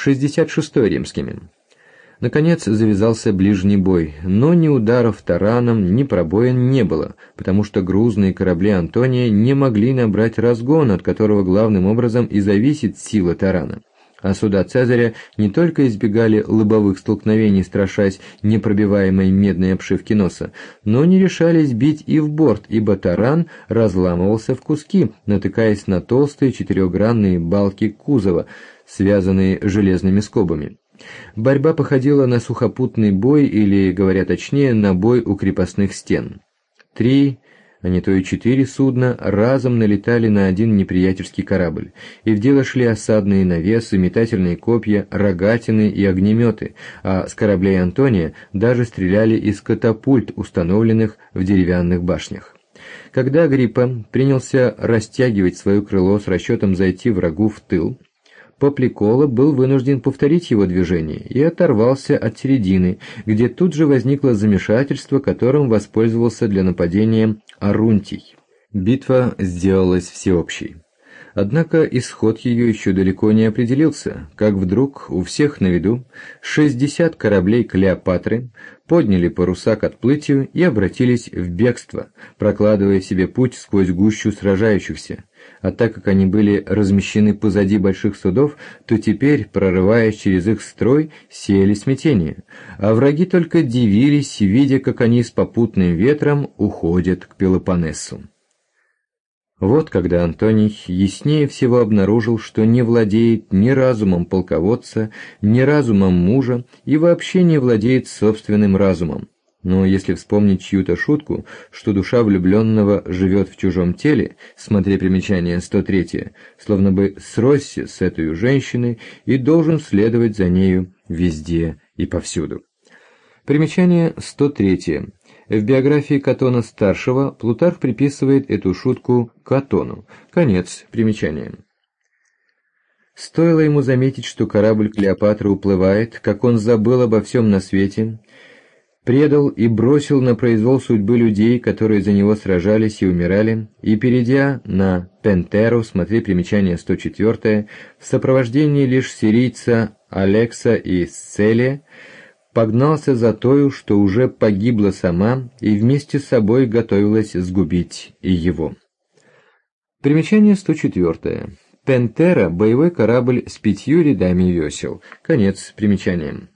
66-й римскими. Наконец завязался ближний бой, но ни ударов тараном, ни пробоин не было, потому что грузные корабли Антония не могли набрать разгон, от которого главным образом и зависит сила тарана. А суда Цезаря не только избегали лобовых столкновений, страшась непробиваемой медной обшивки носа, но не решались бить и в борт, ибо таран разламывался в куски, натыкаясь на толстые четырехгранные балки кузова, связанные железными скобами. Борьба походила на сухопутный бой, или, говоря точнее, на бой у крепостных стен. 3, а не то и 4 судна разом налетали на один неприятельский корабль, и в дело шли осадные навесы, метательные копья, рогатины и огнеметы, а с кораблей Антония даже стреляли из катапульт, установленных в деревянных башнях. Когда Агриппа принялся растягивать свое крыло с расчетом зайти врагу в тыл, Попликола был вынужден повторить его движение и оторвался от середины, где тут же возникло замешательство, которым воспользовался для нападения Арунтий. Битва сделалась всеобщей. Однако исход ее еще далеко не определился, как вдруг у всех на виду 60 кораблей Клеопатры подняли паруса к отплытию и обратились в бегство, прокладывая себе путь сквозь гущу сражающихся. А так как они были размещены позади больших судов, то теперь, прорываясь через их строй, сеяли смятение, а враги только дивились, видя, как они с попутным ветром уходят к Пелопоннесу. Вот когда Антоний яснее всего обнаружил, что не владеет ни разумом полководца, ни разумом мужа и вообще не владеет собственным разумом. Но если вспомнить чью-то шутку, что душа влюбленного живет в чужом теле, смотри примечание 103, словно бы сросся с этой женщиной и должен следовать за нею везде и повсюду. Примечание 103. В биографии Катона-старшего Плутарх приписывает эту шутку Катону. Конец примечания. Стоило ему заметить, что корабль Клеопатры уплывает, как он забыл обо всем на свете, предал и бросил на произвол судьбы людей, которые за него сражались и умирали, и, перейдя на Пентеру, смотри примечание 104, в сопровождении лишь сирийца Алекса и Сцелия, погнался за тою, что уже погибла сама, и вместе с собой готовилась сгубить и его. Примечание 104. Пентера – боевой корабль с 5 рядами весел. Конец примечания.